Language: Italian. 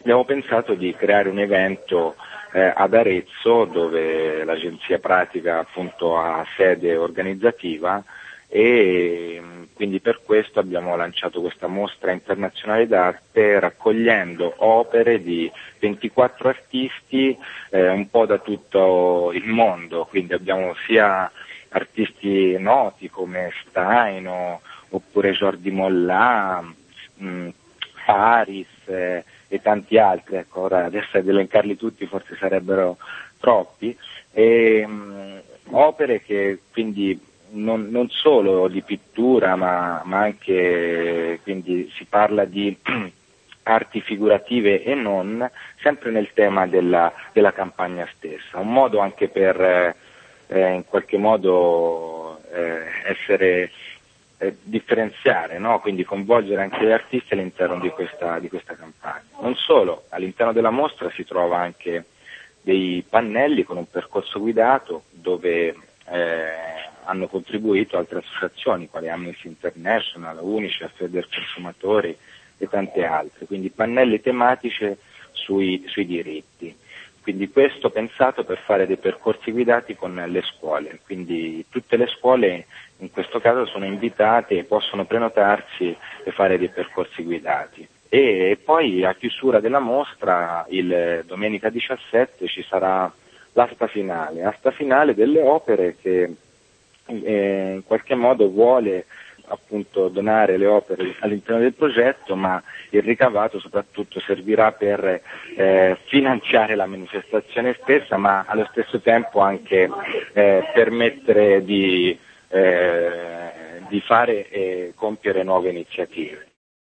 abbiamo pensato di creare un evento ad Arezzo, dove l'Agenzia Pratica appunto ha sede organizzativa, e quindi per questo abbiamo lanciato questa mostra internazionale d'arte raccogliendo opere di 24 artisti un po' da tutto il mondo, quindi abbiamo sia artisti noti come Staino oppure Jordi Mollà, Paris e tanti altri, ecco, ora adesso ad elencarli tutti forse sarebbero troppi, opere che quindi non solo di pittura ma anche, quindi si parla di arti figurative e non, sempre nel tema della campagna stessa, un modo anche per in qualche modo essere differenziare, no? Quindi coinvolgere anche gli artisti all'interno di questa campagna. Non solo, all'interno della mostra si trova anche dei pannelli con un percorso guidato dove hanno contribuito altre associazioni quali Amnesty International, Unicef, Federconsumatori e tante altre, quindi pannelli tematici sui diritti. Quindi questo pensato per fare dei percorsi guidati con le scuole, quindi tutte le scuole in questo caso sono invitate e possono prenotarsi e fare dei percorsi guidati. E poi a chiusura della mostra, domenica 17, ci sarà l'asta finale delle opere che in qualche modo vuole appunto donare le opere all'interno del progetto, ma il ricavato soprattutto servirà per finanziare la manifestazione stessa, ma allo stesso tempo anche permettere di fare e compiere nuove iniziative.